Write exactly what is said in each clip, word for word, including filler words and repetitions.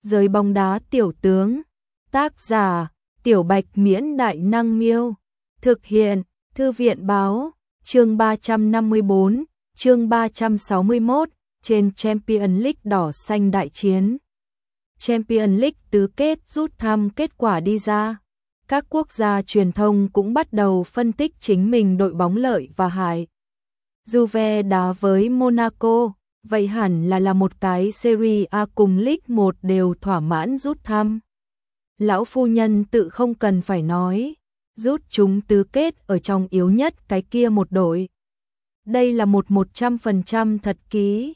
Giới bóng đá tiểu tướng. Tác giả: Tiểu Bạch Miễn Đại Năng Miêu. Thực hiện: Thư viện Báo. Chương ba trăm năm mươi bốn, chương ba trăm sáu mươi mốt, trên Champions League đỏ xanh đại chiến. Champions League tứ kết rút thăm kết quả đi ra. Các quốc gia truyền thông cũng bắt đầu phân tích chính mình đội bóng lợi và hại. Juve đá với Monaco, vậy hẳn là là một cái Serie A cùng League một đều thỏa mãn rút thăm. Lão phu nhân tự không cần phải nói, rút chúng tứ kết ở trong yếu nhất cái kia một đội. Đây là một một trăm phần trăm thật ký.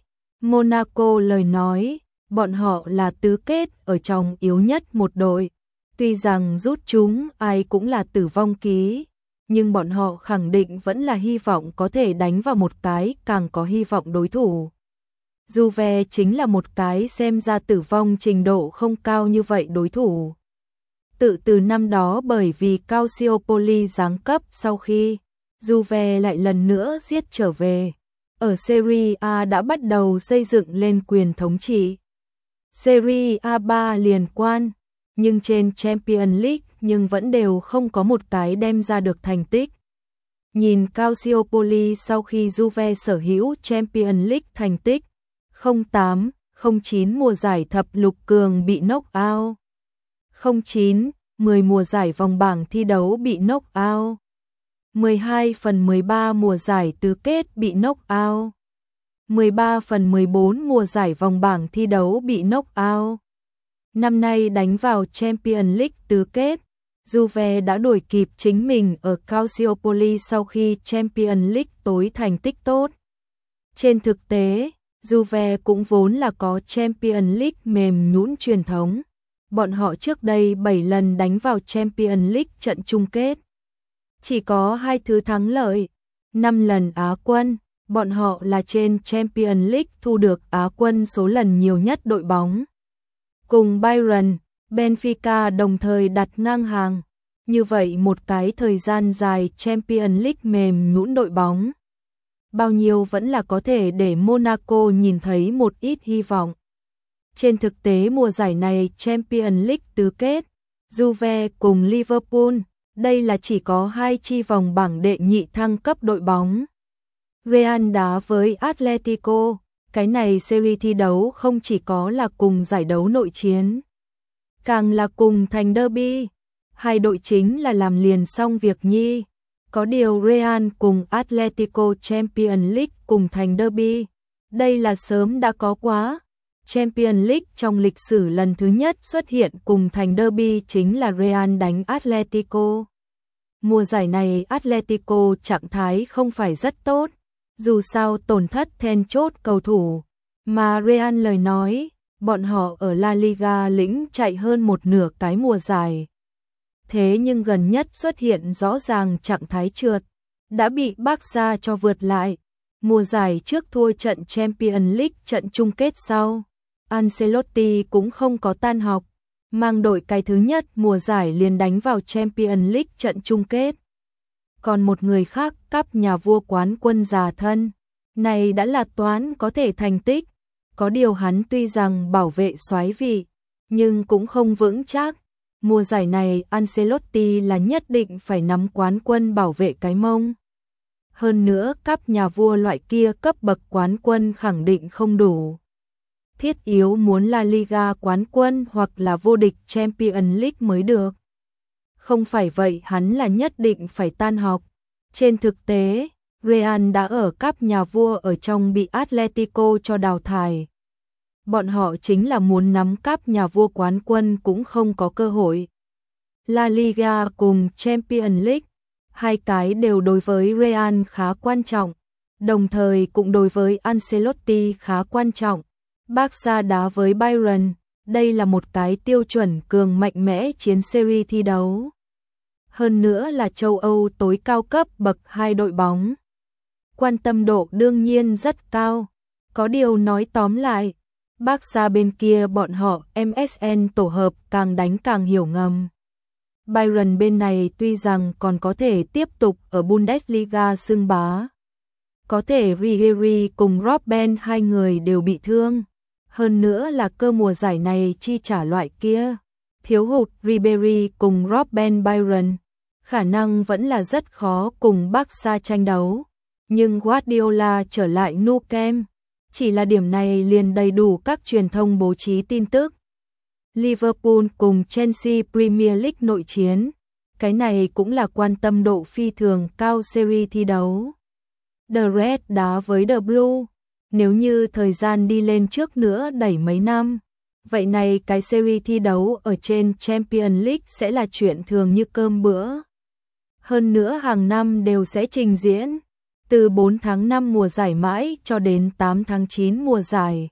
Monaco lời nói, bọn họ là tứ kết ở trong yếu nhất một đội. Tuy rằng rút chúng ai cũng là tử vong ký, nhưng bọn họ khẳng định vẫn là hy vọng có thể đánh vào một cái càng có hy vọng đối thủ. Juve chính là một cái xem ra tử vong trình độ không cao như vậy đối thủ. Tự từ năm đó bởi vì Calciopoli giáng cấp sau khi Juve lại lần nữa giết trở về, ở Serie A đã bắt đầu xây dựng lên quyền thống trị. Serie A ba liên quan, nhưng trên Champions League nhưng vẫn đều không có một cái đem ra được thành tích. Nhìn Calciopoli sau khi Juve sở hữu Champions League thành tích không tám không chín mùa giải thập lục cường bị knock out, không chín mười mùa giải vòng bảng thi đấu bị knock out, mười hai phần mười ba mùa giải tứ kết bị knock out, mười ba phần mười bốn mùa giải vòng bảng thi đấu bị knock out. Năm nay đánh vào Champions League tứ kết, Juve đã đuổi kịp chính mình ở Calciopoli sau khi Champions League tối thành tích tốt. Trên thực tế, Juve cũng vốn là có Champions League mềm nhũn truyền thống. Bọn họ trước đây bảy lần đánh vào Champions League trận chung kết, chỉ có hai thứ thắng lợi, năm lần Á quân. Bọn họ là trên Champions League thu được Á quân số lần nhiều nhất đội bóng. Cùng Bayern, Benfica đồng thời đặt ngang hàng. Như vậy một cái thời gian dài Champions League mềm nhũn đội bóng, bao nhiêu vẫn là có thể để Monaco nhìn thấy một ít hy vọng. Trên thực tế mùa giải này Champions League tứ kết, Juve cùng Liverpool, đây là chỉ có hai chi vòng bảng đệ nhị thăng cấp đội bóng. Real đá với Atletico, cái này series thi đấu không chỉ có là cùng giải đấu nội chiến, càng là cùng thành derby. Hai đội chính là làm liền xong việc nhi. Có điều Real cùng Atletico Champions League cùng thành derby, đây là sớm đã có quá. Champions League trong lịch sử lần thứ nhất xuất hiện cùng thành derby chính là Real đánh Atletico. Mùa giải này Atletico trạng thái không phải rất tốt, dù sao tổn thất then chốt cầu thủ, mà Real lời nói, bọn họ ở La Liga lĩnh chạy hơn một nửa cái mùa giải. Thế nhưng gần nhất xuất hiện rõ ràng trạng thái trượt, đã bị Barca cho vượt lại. Mùa giải trước thua trận Champions League trận chung kết sau, Ancelotti cũng không có tan học, mang đội cái thứ nhất mùa giải liền đánh vào Champions League trận chung kết. Còn một người khác cắp nhà vua quán quân già thân, này đã là toán có thể thành tích, có điều hắn tuy rằng bảo vệ soái vị, nhưng cũng không vững chắc. Mùa giải này Ancelotti là nhất định phải nắm quán quân bảo vệ cái mông. Hơn nữa cắp nhà vua loại kia cấp bậc quán quân khẳng định không đủ. Thiết yếu muốn La Liga quán quân hoặc là vô địch Champions League mới được. Không phải vậy hắn là nhất định phải tan học. Trên thực tế, Real đã ở cắp nhà vua ở trong bị Atletico cho đào thải. Bọn họ chính là muốn nắm cắp nhà vua quán quân cũng không có cơ hội. La Liga cùng Champions League, hai cái đều đối với Real khá quan trọng, đồng thời cũng đối với Ancelotti khá quan trọng. Barca đá với Bayern, đây là một cái tiêu chuẩn cường mạnh mẽ chiến series thi đấu. Hơn nữa là châu Âu tối cao cấp bậc hai đội bóng. Quan tâm độ đương nhiên rất cao. Có điều nói tóm lại, Barca bên kia bọn họ em ét en tổ hợp càng đánh càng hiểu ngầm. Bayern bên này tuy rằng còn có thể tiếp tục ở Bundesliga xưng bá. Có thể Ribéry cùng Robben hai người đều bị thương. Hơn nữa là cơ mùa giải này chi trả loại kia. Thiếu hụt Ribery cùng Robben Byron, khả năng vẫn là rất khó cùng Barca tranh đấu. Nhưng Guardiola trở lại Nou Camp, chỉ là điểm này liền đầy đủ các truyền thông bố trí tin tức. Liverpool cùng Chelsea Premier League nội chiến, cái này cũng là quan tâm độ phi thường cao series thi đấu. The Red đá với The Blue, nếu như thời gian đi lên trước nữa đẩy mấy năm, vậy này cái series thi đấu ở trên Champions League sẽ là chuyện thường như cơm bữa. Hơn nữa hàng năm đều sẽ trình diễn, từ bốn tháng năm mùa giải mãi cho đến tám tháng chín mùa giải.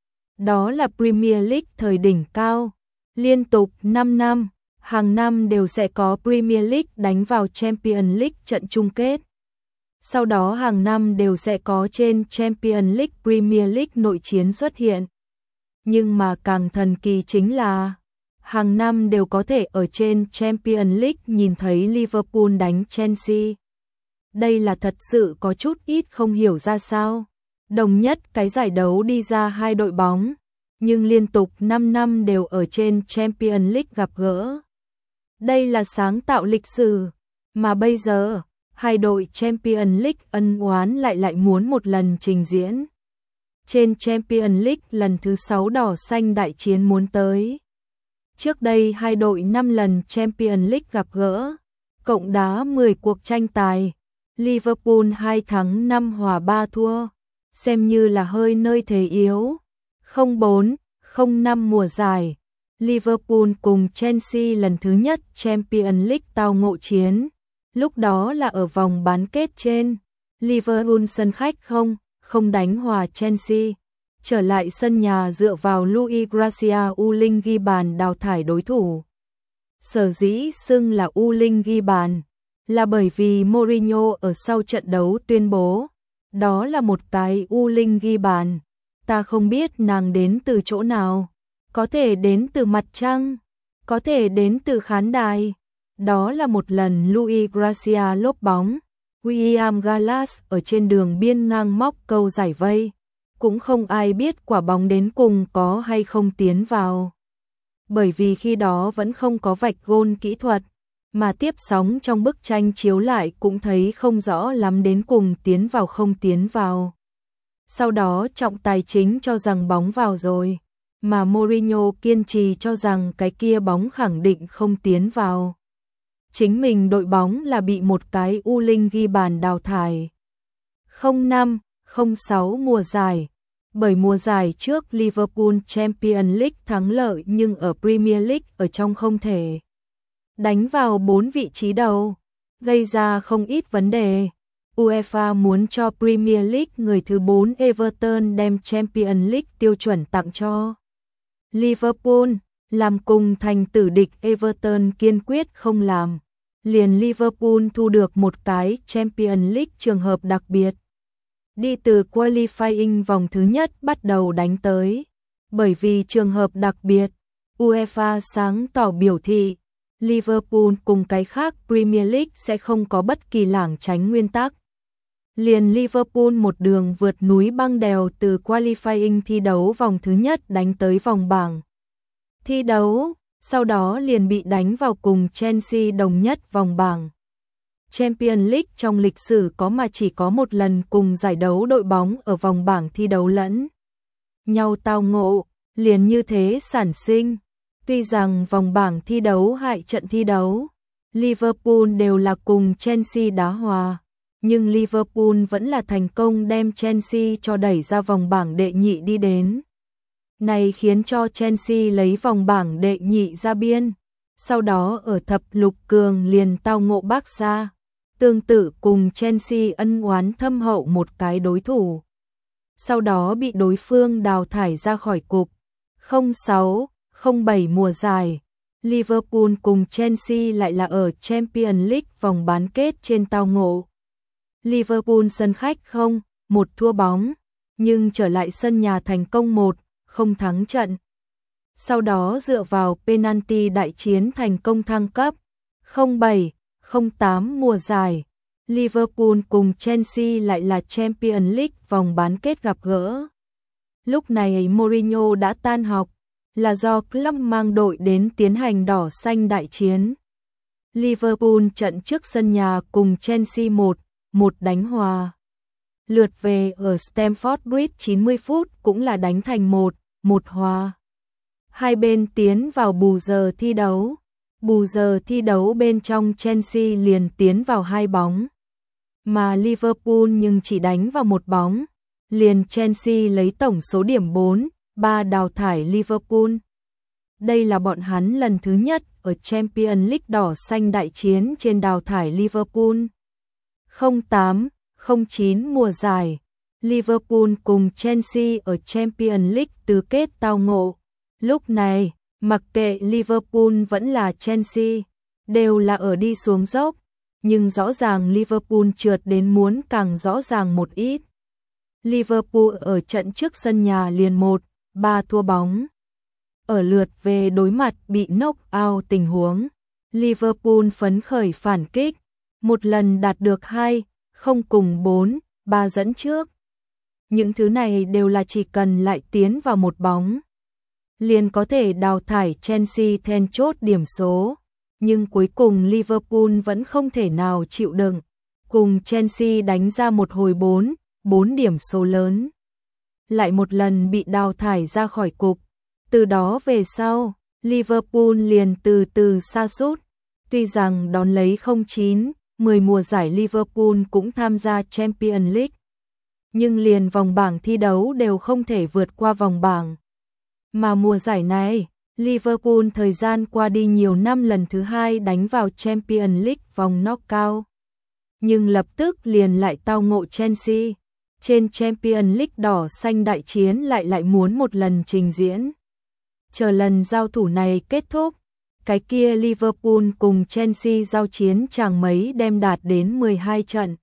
Đó là Premier League thời đỉnh cao, liên tục năm năm, hàng năm đều sẽ có Premier League đánh vào Champions League trận chung kết. Sau đó hàng năm đều sẽ có trên Champions League Premier League nội chiến xuất hiện. Nhưng mà càng thần kỳ chính là hàng năm đều có thể ở trên Champions League nhìn thấy Liverpool đánh Chelsea. Đây là thật sự có chút ít không hiểu ra sao. Đồng nhất cái giải đấu đi ra hai đội bóng, nhưng liên tục năm năm đều ở trên Champions League gặp gỡ. Đây là sáng tạo lịch sử, mà bây giờ, hai đội Champions League ân oán lại lại muốn một lần trình diễn. Trên Champions League lần thứ sáu đỏ xanh đại chiến muốn tới. Trước đây hai đội năm lần Champions League gặp gỡ, cộng đá mười cuộc tranh tài, Liverpool hai thắng năm hòa ba thua, xem như là hơi nơi thế yếu. không bốn, không năm mùa giải, Liverpool cùng Chelsea lần thứ nhất Champions League tao ngộ chiến, lúc đó là ở vòng bán kết trên, Liverpool sân khách không, không đánh hòa Chelsea, trở lại sân nhà dựa vào Luis Garcia U Linh ghi bàn đào thải đối thủ. Sở dĩ xưng là U Linh ghi bàn, là bởi vì Mourinho ở sau trận đấu tuyên bố, đó là một cái U Linh ghi bàn, ta không biết nàng đến từ chỗ nào, có thể đến từ mặt trăng, có thể đến từ khán đài. Đó là một lần Luis Garcia lốp bóng, William Gallas ở trên đường biên ngang móc câu giải vây, cũng không ai biết quả bóng đến cùng có hay không tiến vào. Bởi vì khi đó vẫn không có vạch gôn kỹ thuật, mà tiếp sóng trong bức tranh chiếu lại cũng thấy không rõ lắm đến cùng tiến vào không tiến vào. Sau đó trọng tài chính cho rằng bóng vào rồi, mà Mourinho kiên trì cho rằng cái kia bóng khẳng định không tiến vào. Chính mình đội bóng là bị một cái U Linh ghi bàn đào thải. không năm, không sáu mùa giải, bởi mùa giải trước Liverpool Champions League thắng lợi nhưng ở Premier League ở trong không thể đánh vào bốn vị trí đầu, gây ra không ít vấn đề. UEFA muốn cho Premier League người thứ bốn Everton đem Champions League tiêu chuẩn tặng cho Liverpool, làm cùng thành tử địch Everton kiên quyết không làm. Liền Liverpool thu được một cái Champions League trường hợp đặc biệt. Đi từ qualifying vòng thứ nhất bắt đầu đánh tới. Bởi vì trường hợp đặc biệt, UEFA sáng tỏ biểu thị, Liverpool cùng cái khác Premier League sẽ không có bất kỳ lảng tránh nguyên tắc. Liền Liverpool một đường vượt núi băng đèo từ qualifying thi đấu vòng thứ nhất đánh tới vòng bảng thi đấu, sau đó liền bị đánh vào cùng Chelsea đồng nhất vòng bảng. Champions League trong lịch sử có mà chỉ có một lần cùng giải đấu đội bóng ở vòng bảng thi đấu lẫn nhau tao ngộ, liền như thế sản sinh. Tuy rằng vòng bảng thi đấu hai trận thi đấu, Liverpool đều là cùng Chelsea đá hòa, nhưng Liverpool vẫn là thành công đem Chelsea cho đẩy ra vòng bảng đệ nhị đi đến. Này khiến cho Chelsea lấy vòng bảng đệ nhị ra biên, sau đó ở thập lục cường liền tao ngộ Barca, tương tự cùng Chelsea ân oán thâm hậu một cái đối thủ. Sau đó bị đối phương đào thải ra khỏi cục. không sáu, không bảy mùa giải, Liverpool cùng Chelsea lại là ở Champions League vòng bán kết trên tao ngộ. Liverpool sân khách không, một thua bóng, nhưng trở lại sân nhà thành công một, không thắng trận. Sau đó dựa vào penalty đại chiến thành công thăng cấp. không bảy, không tám mùa giải, Liverpool cùng Chelsea lại là Champions League vòng bán kết gặp gỡ. Lúc này Mourinho đã tan học, là do Klopp mang đội đến tiến hành đỏ xanh đại chiến. Liverpool trận trước sân nhà cùng Chelsea một một đánh hòa. Lượt về ở Stamford Bridge chín mươi phút cũng là đánh thành một một hòa. Hai bên tiến vào bù giờ thi đấu. Bù giờ thi đấu bên trong Chelsea liền tiến vào hai bóng, mà Liverpool nhưng chỉ đánh vào một bóng. Liền Chelsea lấy tổng số điểm bốn ba đào thải Liverpool. Đây là bọn hắn lần thứ nhất ở Champions League đỏ xanh đại chiến trên đào thải Liverpool. không tám không chín mùa giải, Liverpool cùng Chelsea ở Champions League tứ kết tao ngộ. Lúc này, mặc kệ Liverpool vẫn là Chelsea, đều là ở đi xuống dốc, nhưng rõ ràng Liverpool trượt đến muốn càng rõ ràng một ít. Liverpool ở trận trước sân nhà liền một ba thua bóng. Ở lượt về đối mặt bị knock out tình huống, Liverpool phấn khởi phản kích, một lần đạt được hai không cùng bốn ba dẫn trước. Những thứ này đều là chỉ cần lại tiến vào một bóng, liền có thể đào thải Chelsea then chốt điểm số. Nhưng cuối cùng Liverpool vẫn không thể nào chịu đựng, cùng Chelsea đánh ra một hồi bốn bốn điểm số lớn. Lại một lần bị đào thải ra khỏi cục. Từ đó về sau, Liverpool liền từ từ sa sút. Tuy rằng đón lấy không chín mười mùa giải Liverpool cũng tham gia Champions League, nhưng liền vòng bảng thi đấu đều không thể vượt qua vòng bảng. Mà mùa giải này, Liverpool thời gian qua đi nhiều năm lần thứ hai đánh vào Champions League vòng knockout, nhưng lập tức liền lại tao ngộ Chelsea. Trên Champions League đỏ xanh đại chiến lại lại muốn một lần trình diễn. Chờ lần giao thủ này kết thúc, cái kia Liverpool cùng Chelsea giao chiến chàng mấy đem đạt đến mười hai trận.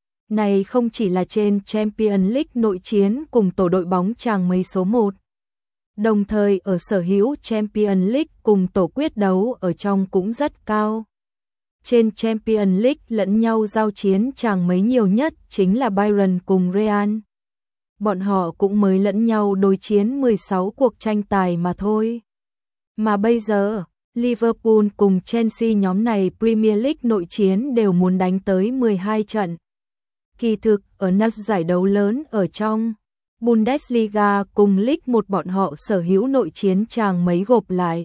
Này không chỉ là trên Champions League nội chiến cùng tổ đội bóng chàng mấy số một, đồng thời ở sở hữu Champions League cùng tổ quyết đấu ở trong cũng rất cao. Trên Champions League lẫn nhau giao chiến chàng mấy nhiều nhất chính là Bayern cùng Real. Bọn họ cũng mới lẫn nhau đối chiến mười sáu cuộc tranh tài mà thôi. Mà bây giờ, Liverpool cùng Chelsea nhóm này Premier League nội chiến đều muốn đánh tới mười hai trận. Kỳ thực, ở năm giải đấu lớn ở trong Bundesliga cùng League một bọn họ sở hữu nội chiến chàng mấy gộp lại,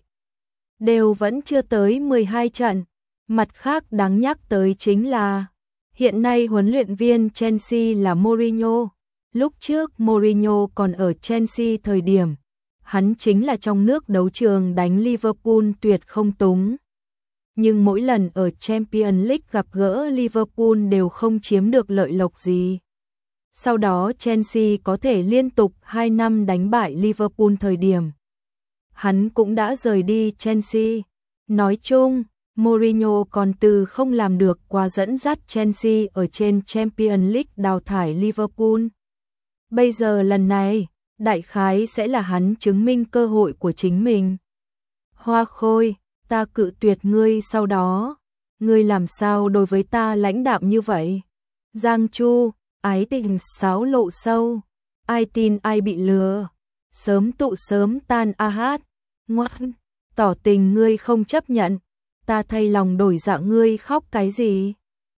đều vẫn chưa tới mười hai trận. Mặt khác đáng nhắc tới chính là, hiện nay huấn luyện viên Chelsea là Mourinho. Lúc trước Mourinho còn ở Chelsea thời điểm, hắn chính là trong nước đấu trường đánh Liverpool tuyệt không túng. Nhưng mỗi lần ở Champions League gặp gỡ Liverpool đều không chiếm được lợi lộc gì. Sau đó Chelsea có thể liên tục hai năm đánh bại Liverpool thời điểm, hắn cũng đã rời đi Chelsea. Nói chung, Mourinho còn từ không làm được qua dẫn dắt Chelsea ở trên Champions League đào thải Liverpool. Bây giờ lần này, đại khái sẽ là hắn chứng minh cơ hội của chính mình. Hoa Khôi, ta cự tuyệt ngươi sau đó, ngươi làm sao đối với ta lãnh đạm như vậy? Giang Chu, ái tình sáo lộ sâu, ai tin ai bị lừa, sớm tụ sớm tan a hát, ngoan, tỏ tình ngươi không chấp nhận, ta thay lòng đổi dạ ngươi khóc cái gì?